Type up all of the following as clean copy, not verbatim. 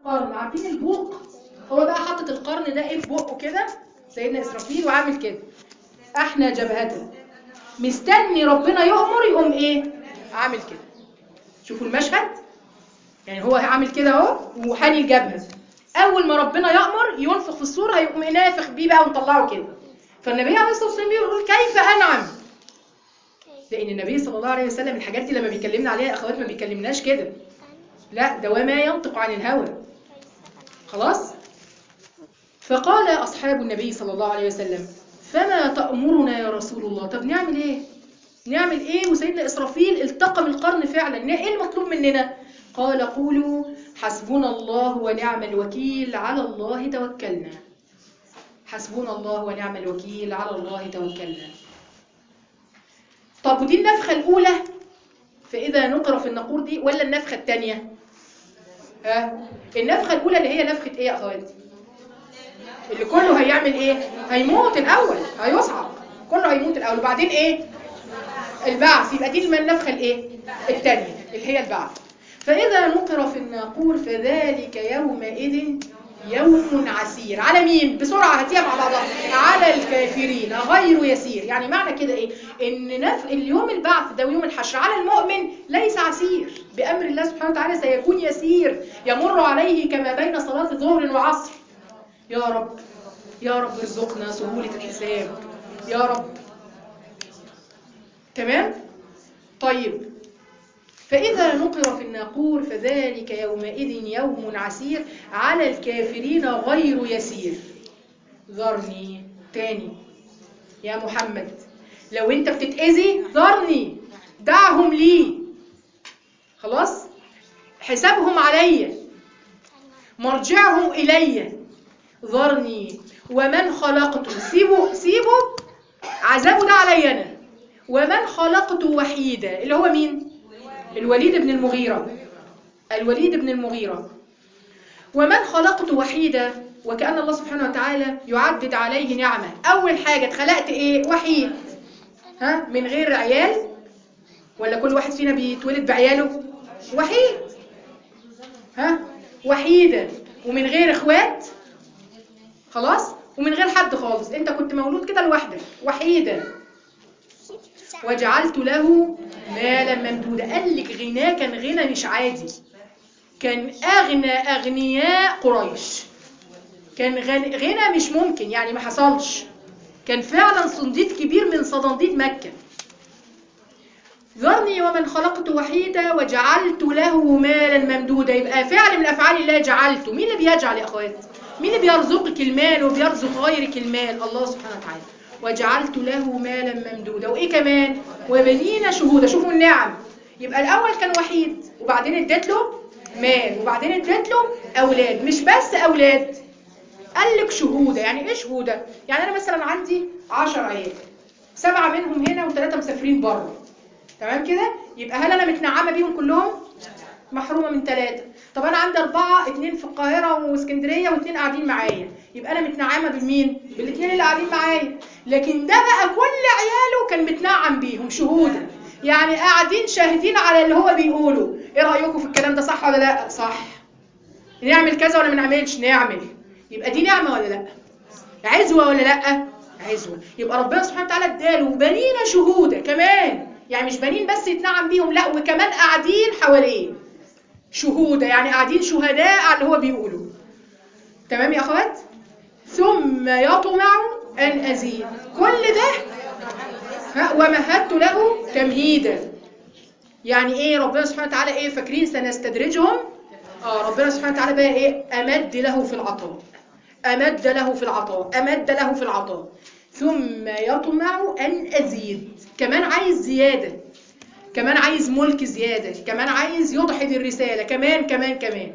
قرن، عارفين البوق؟ هو بقى حاطط القرن ده ايه في بقه كده سيدنا اسرافيل وعامل كده، احنا جبهته مستني ربنا يؤمر يقوم ايه عامل كده. شوفوا المشهد، يعني هو عامل كده اهو وحاني الجبهه، اول ما ربنا يأمر ينفخ في الصوره هيقوم نافخ بيه بقى ونطلعه كده. فالنبي عليه الصلاه والسلام بيقول كيف انعم، لان النبي صلى الله عليه وسلم الحاجات دي لما بيكلمنا عليها اخوات ما بيكلمناش كده، لا ده وما ينطق عن الهوى. خلاص. فقال اصحاب النبي صلى الله عليه وسلم فما تأمرنا يا رسول الله؟ طب نعمل ايه؟ نعمل ايه وسيدنا اسرافيل التقم القرن فعلا؟ ايه المطلوب مننا؟ قال قولوا حسبنا الله ونعم الوكيل على الله توكلنا. حسبنا الله ونعم الوكيل على الله توكلنا. طب ودي النفخة الأولى فإذا نقر في النقور دي ولا النفخة الثانية؟ النفخة الأولى اللي هي نفخة إيه يا أخواتي؟ اللي كله هيعمل إيه؟ هيموت الأول، هيصعق، كله هيموت الأول وبعدين إيه؟ البعث. يبقى دي النفخة الإيه؟ الثانية اللي هي البعث. فإذا نقر في الناقور فذلك يومئذ يوم عسير. على مين؟ بسرعة هاتيها مع بعضها. على الكافرين غير يسير. يعني معنى كده ايه؟ ان اليوم البعث ده ويوم الحشر على المؤمن ليس عسير، بأمر الله سبحانه وتعالى سيكون يسير، يمر عليه كما بين صلاة ظهر وعصر. يا رب يا رب ارزقنا سهولة الحساب يا رب. تمام؟ طيب، فإذا نقر في الناقور فذلك يومئذ يوم عسير على الكافرين غير يسير. ذرني تاني يا محمد، لو انت بتتأذي ذرني، دعهم لي، خلاص حسابهم عليا، مرجعهم إلي، ذرني ومن خلقته، سيبوا عذابه ده علي أنا. ومن خلقته وحيدا اللي هو مين؟ الوليد بن المغيرة. الوليد بن المغيرة. ومن خلقته وحيدا، وكأن الله سبحانه وتعالى يعدد عليه نعمة. أول حاجة اتخلقت إيه؟ وحيد، من غير عيال، ولا كل واحد فينا بيتولد بعياله؟ وحيد، وحيدا ومن غير اخوات، خلاص، ومن غير حد خالص، انت كنت مولود كده لوحدك وحيدا. وجعلت له مالا ممدودا. قال لك غناه كان غنى مش عادي، كان أغنى أغنياء قريش، كان غنى مش ممكن، يعني ما حصلش، كان فعلا صنديد كبير من صناديد مكة. ذرني ومن خلقت وحيدا وجعلت له مالا ممدودا. يبقى فعل من أفعال الله جعلته. مين اللي بيجعل يا أخوات؟ مين اللي بيرزقك المال وبيرزق غيرك المال؟ الله سبحانه وتعالى. وجعلت له مالا ممدودا. وإيه كمان؟ وبنين شهودا. شوفوا النعم. يبقى الأول كان وحيد وبعدين اديت له مال وبعدين اديت له أولاد. مش بس أولاد، قال لك شهودا. يعني إيه شهودا؟ يعني أنا مثلا عندي 10 عيال، 7 منهم هنا و3 مسافرين بره، تمام كده؟ يبقى هل أنا متنعمة بيهم كلهم؟ محرومة من 3. طب أنا عندي 4، 2 في القاهرة واسكندرية و2 قاعدين معايا، يبقى أنا متنعمة بمين؟ بال2 اللي قاعدين معايا. لكن ده بقى كل عياله كان متنعم بيهم شهودا، يعني قاعدين شاهدين على اللي هو بيقوله. ايه رأيكم في الكلام ده؟ صح ولا لا؟ صح. نعمل كذا ولا ما نعملش؟ نعمل. يبقى دي نعمة ولا لا؟ عزوة ولا لا؟ عزوة. يبقى ربنا سبحانه وتعالى اداله بنين شهودا كمان، يعني مش بنين بس يتنعم بيهم، لا وكمان قاعدين حواليه شهودا، يعني قاعدين شهداء على اللي هو بيقوله. تمام يا اخوات؟ ثم يطمع ان ازيد. كل ده ومهدت له تمهيدا. يعني ايه؟ ربنا سبحانه وتعالى ايه؟ فاكرين سنستدرجهم؟ ربنا سبحانه وتعالى بقى ايه؟ امد له في العطاء، امد له في العطاء، امد له في العطاء. ثم يطمع ان ازيد. كمان عايز زياده، كمان عايز ملك زياده، كمان عايز يضحد الرساله، كمان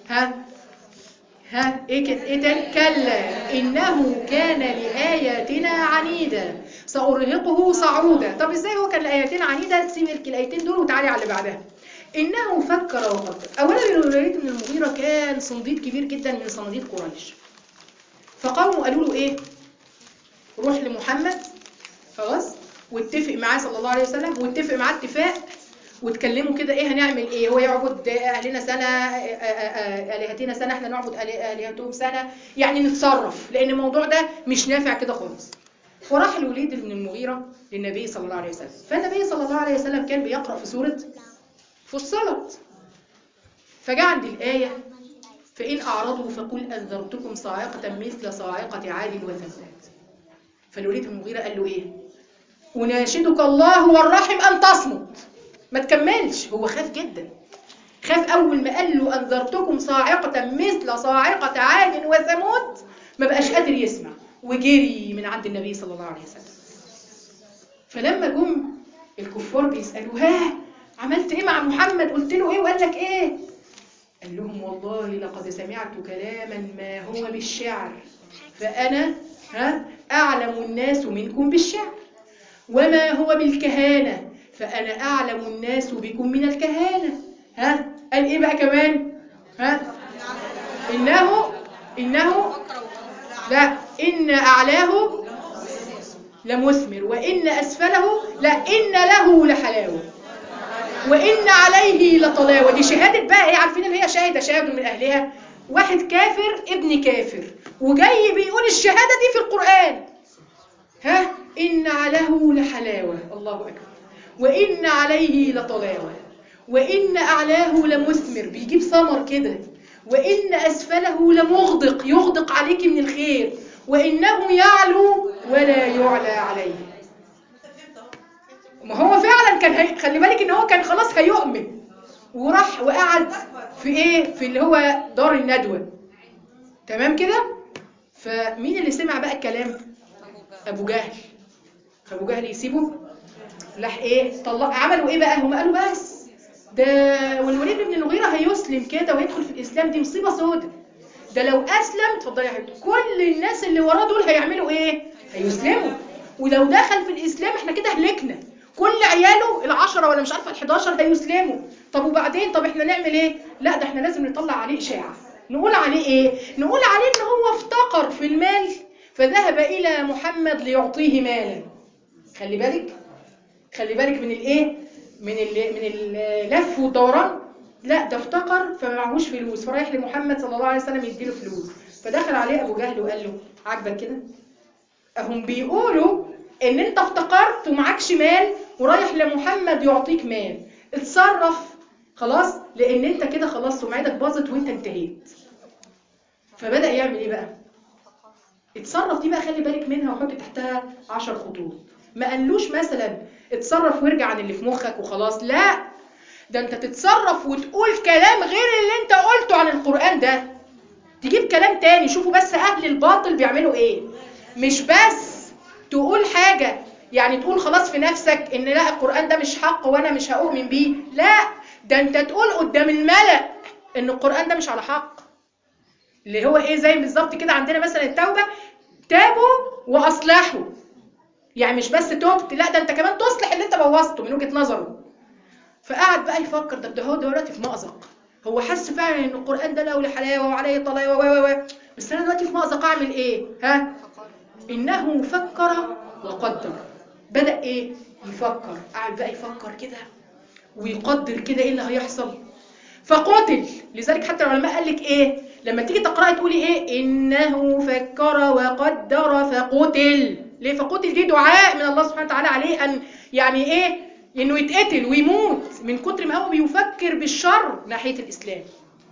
ايه كده؟ ايه تاني؟ كلا انه كان لاياتنا عنيدا سارهقه صعودا. طب ازاي هو كان لاياتنا عنيدا؟ سيبك الايتين دول وتعالي على اللي بعدها. انه فكر وقدر. اولا الوليد بن المغيرة كان صنديد كبير جدا من صناديد قريش، فقوموا قالوا له ايه؟ روح لمحمد، خلاص، واتفق معاه صلى الله عليه وسلم، واتفق معاه اتفاق، وتكلموا كده ايه هنعمل ايه، هو يعبد اهلنا سنه الهتنا سنه، احنا نعبد الهتهم سنه، يعني نتصرف لان الموضوع ده مش نافع كده خالص. وراح الوليد بن المغيرة للنبي صلى الله عليه وسلم، فالنبي صلى الله عليه وسلم كان بيقرأ في سورة فصلت، فجاء عند الآية فإن أعرضوا فقل أنذرتكم صاعقة مثل صاعقة عاد وثمود. فالوليد بن المغيرة قال له إيه؟ أناشدك الله والرحم أن تصمت، ما تكملش. هو خاف جدا، خاف أول ما قال له أنذرتكم صاعقة مثل صاعقة عاد وثمود ما بقاش قادر يسمع وجري من عند النبي صلى الله عليه وسلم. فلما جم الكفار بيسألوا ها عملت ايه مع محمد، قلت له ايه وقال لك ايه؟ قال لهم والله لقد سمعت كلاما ما هو بالشعر، فأنا أعلم الناس منكم بالشعر، وما هو بالكهانة فأنا أعلم الناس بكم من الكهانة. قال ايه بقى كمان؟ إنه لا إن أعلاه لمثمر وإن أسفله لا إن له لحلاوة وإن عليه لطلاوة. دي شهادة بقى ايه، عارفين اللي هي شاهد من أهلها، واحد كافر ابن كافر وجاي بيقول الشهادة دي في القرآن. إن عليه لحلاوة، الله أكبر، وإن عليه لطلاوة وإن أعلاه لمثمر، بيجيب ثمر كده، وإن أسفله لمغدق، يغدق عليك من الخير، وإنه يعلو ولا يعلى عليه. ما هو فعلا كان خلي بالك ان هو كان خلاص هيؤمن، وراح وقعد في ايه، في اللي هو دار الندوة، تمام كده. فمين اللي سمع بقى الكلام؟ ابو جهل. فابو جهل يسيبه، راح ايه طلع، عملوا ايه بقى، هم قالوا بس ده والوليد بن المغيرة هيسلم كده ويدخل في الاسلام، دي مصيبة سودة، ده لو اسلم اتفضلي يا حبيبتي كل الناس اللي وراه دول هيعملوا ايه، هيسلموا، ولو دخل في الاسلام احنا كده هلكنا، كل عياله ال10 ولا مش عارفه ال11 هيسلموا. طب وبعدين، طب احنا نعمل ايه؟ لا ده احنا لازم نطلع عليه اشاعه، نقول عليه ايه، نقول عليه ان هو افتقر في المال فذهب الى محمد ليعطيه مالا. خلي بالك من الايه، من اللف والدوران. لا ده افتقر فما معهوش فلوس، فرايح لمحمد صلى الله عليه وسلم يديله فلوس. فدخل عليه ابو جهل وقال له عاجبك كده، هم بيقولوا ان انت افتقرت ومعكش مال ورايح لمحمد يعطيك مال، اتصرف خلاص لان انت كده خلاص سمعتك باظت وانت انتهيت. فبدأ يعمل ايه بقى؟ اتصرف دي بقى خلي بالك منها وحط تحتها 10 خطوط. ما قالوش مثلا اتصرف وارجع عن اللي في مخك وخلاص، لا ده انت تتصرف وتقول كلام غير اللي انت قلته عن القرآن ده، تجيب كلام تاني. شوفوا بس اهل الباطل بيعملوا ايه، مش بس تقول حاجة يعني تقول خلاص في نفسك ان لا القرآن ده مش حق وانا مش هؤمن بيه، لا ده انت تقول قدام الملأ ان القرآن ده مش على حق، اللي هو ايه زي بالظبط كده عندنا مثلا التوبة، تابوا واصلحوا، يعني مش بس توبت، لا ده انت كمان تصلح اللي انت بوظته من وجهة نظره. فقعد بقى يفكر، ده هو دلوقتي في مأزق، هو حس فعلا ان القرآن ده له حلاوة وعليه طلاوة بس انا دلوقتي في مأزق اعمل ايه؟ إنه فكر وقدر. بدأ إيه؟ يفكر، قاعد بقى يفكر كده ويقدر كده إيه اللي هيحصل. فقتل. لذلك حتى العلماء قال لك إيه؟ لما تيجي تقرأي تقولي إيه؟ إنه فكر وقدر فقتل. ليه فقتل؟ دي دعاء من الله سبحانه وتعالى عليه أن يعني إيه؟ إنه يتقتل ويموت من كتر ما هو بيفكر بالشر ناحية الإسلام.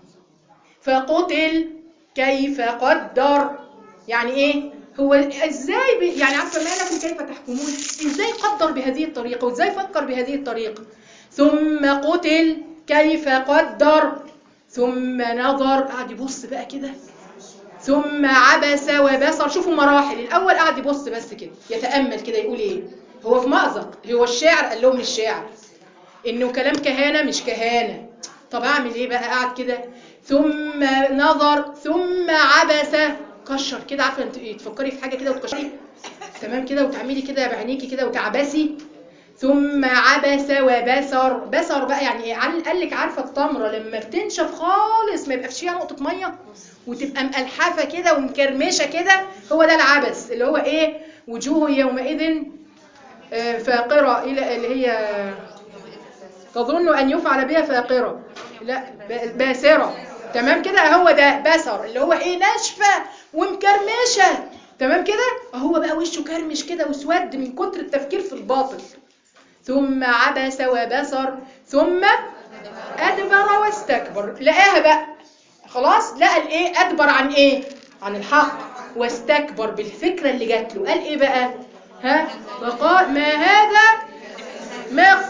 فقتل كيف قدر، يعني إيه؟ هو ازاي يعني عارفه ما لكم كيف تحكمون، ازاي قدر بهذه الطريقه وازاي فكر بهذه الطريقه. ثم قتل كيف قدر ثم نظر، قاعد يبص بقى كده، ثم عبس وبصر. شوفوا مراحل، الاول قاعد يبص بس كده يتامل كده يقول ايه، هو في مأزق، هو الشاعر قال لهم الشاعر انه كلام كهانه مش كهانه، طب اعمل ايه بقى، قاعد كده ثم نظر ثم عبس، كشر كده، عارفه انت تفكري في حاجه كده وتكشري تمام كده وتعملي كده بعينيكي كده وتعبسي. ثم عبس وبصر. بصر بقى يعني ايه، قال لك عارفه التمره لما بتنشف خالص ما يبقاش فيها نقطه ميه وتبقى مقلحفه كده ومكرمشه كده، هو ده العبس اللي هو ايه، وجوه يومئذ فاقره الى اللي هي تظن أن يفعل بها فاقرة، لا باسرة. تمام كده، هو ده بسر اللي هو ايه، ناشفة ومكرمشة. تمام كده، هو بقى وشه كرمش كده وسود من كتر التفكير في الباطل. ثم عبس وبسر ثم أدبر واستكبر. لقاها بقى خلاص، لقى الايه، أدبر عن ايه، عن الحق، واستكبر بالفكرة اللي جات له. قال ايه بقى، ها، وقال ما هذا ما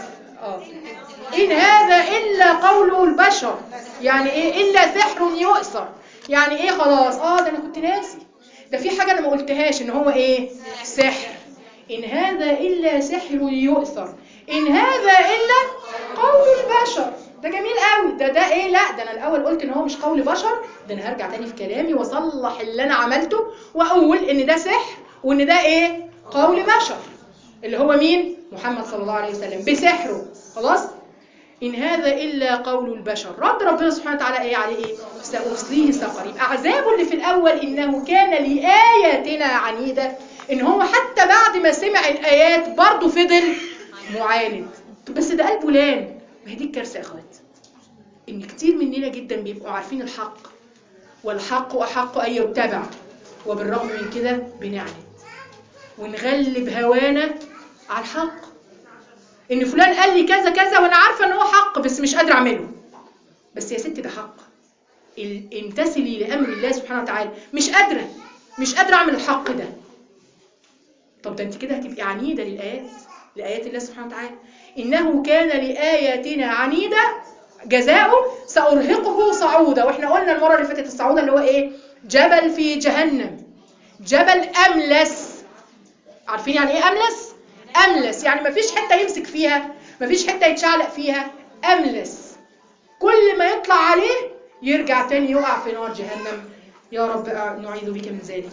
إن هذا إلا قول البشر. يعني إيه إلا سحر يؤثر، يعني إيه خلاص، ده أنا كنت ناسي، ده في حاجة أنا ما قلتهاش إن هو إيه، سحر. إن هذا إلا سحر يؤثر، إن هذا إلا قول البشر. ده جميل قوي، ده إيه، لا ده أنا الأول قلت إن هو مش قول بشر، ده أنا هرجع تاني في كلامي وأصلح اللي أنا عملته وأقول إن ده سحر وإن ده إيه، قول بشر، اللي هو مين، محمد صلى الله عليه وسلم بسحره. خلاص، إن هذا إلا قول البشر. رد ربنا سبحانه وتعالى إيه عليه، إيه، سأصليه سقر. يبقى عذابه اللي في الأول إنه كان لآياتنا عنيدة، إن هو حتى بعد ما سمع الآيات برضه فضل معاند. بس ده قلبه لان. ما هي دي الكارثة يا أخوات، إن كتير مننا جدا بيبقوا عارفين الحق، والحق أحق أن يتبع، وبالرغم من كده بنعند ونغلب هوانا على الحق. ان فلان قال لي كذا كذا وانا عارفه ان هو حق بس مش قادره اعمله. بس يا ست ده حق، امتثلي لامر الله سبحانه وتعالى. مش قادره اعمل الحق ده. طب ده انت كده هتبقي عنيده لايات الله سبحانه وتعالى. انه كان لاياتنا عنيدا جزاؤه سارهقه صعودا. واحنا قلنا المره اللي فاتت الصعودا اللي هو ايه، جبل في جهنم، جبل املس. عارفين يعني ايه املس؟ أملس يعني مفيش حتة يمسك فيها، مفيش حتة يتشعلق فيها. أملس، كل ما يطلع عليه يرجع تاني يقع في نار جهنم. يا رب نعيذ بك من ذلك.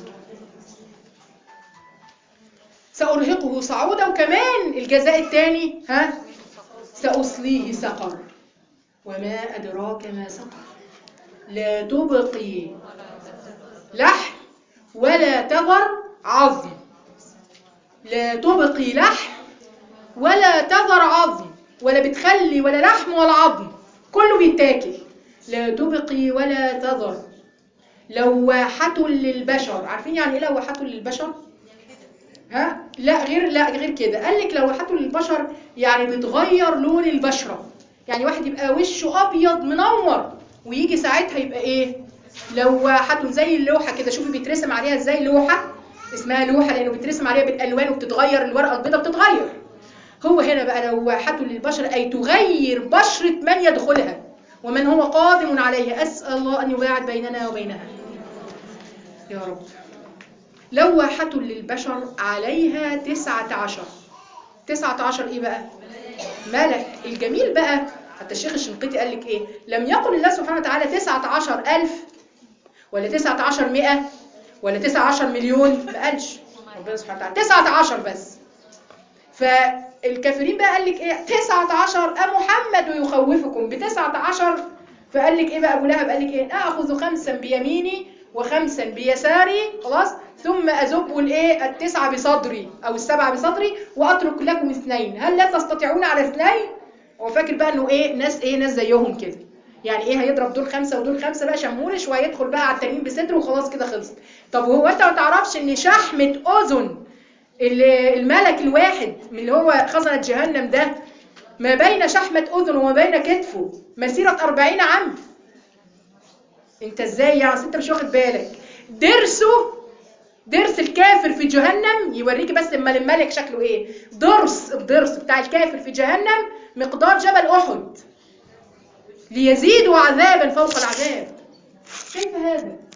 سأرهقه صعودا. وكمان الجزاء الثاني، ها، سأصليه سقر. وما أدراك ما سقر، لا تبقي لحم ولا تذر عظم. لا تبقي لحم ولا تذر عظم، ولا بتخلي ولا لحم ولا عظم، كله بيتاكل. لا تبقي ولا تذر. لواحة للبشر. عارفين يعني ايه لواحة للبشر؟ ها؟ لا غير كده. قال لك لواحة للبشر يعني بتغير لون البشرة. يعني واحد يبقى وشه ابيض منور ويجي ساعتها يبقى ايه، لواحة، زي اللوحة كده. شوفي بيترسم عليها ازاي لوحة، اسمها لوحة لانه بيترسم عليها بالالوان وبتتغير، الورقة البيضاء بتتغير. هو هنا بقى لواحة للبشر أي تغير بشرة من يدخلها ومن هو قادم عليها. أسأل الله أن يباعد بيننا وبينها يا رب. لواحة للبشر عليها 19. 19 إيه بقى؟ ملك. الجميل بقى حتى الشيخ الشنقيطي قال لك إيه، لم يقل الله سبحانه وتعالى 19,000 ولا 19,100 ولا 19 مليون، ما قالش ربنا سبحانه وتعالى 19 بس. فالكافرين بقى قال لك ايه، 19 محمد يخوفكم ب19. فقال لك ايه بقى ابو لهب، قال لك ايه، اخذ 5 بيميني و5 بيساري، خلاص، ثم اذب الايه 9 بصدري او 7 بصدري واترك لكم 2. هل لا تستطيعون على 2؟ هو فاكر بقى انه ايه، ناس زيهم كده. يعني ايه، هيضرب دول 5 ودول 5 بقى شمورش وهيدخل بقى على التانيين بصدره وخلاص كده خلصت. طب وهو انت ما تعرفش ان شحمة اذن الملك الواحد من اللي هو خزنة جهنم ده ما بين شحمة أذن وما بين كتفه مسيرة 40 عام؟ انت ازاي يعني، انت مش واخد بالك؟ درس الكافر في جهنم يوريك بس اما الملك شكله ايه. الضرس بتاع الكافر في جهنم مقدار جبل أحد، ليزيدوا عذابا فوق العذاب. كيف هذا؟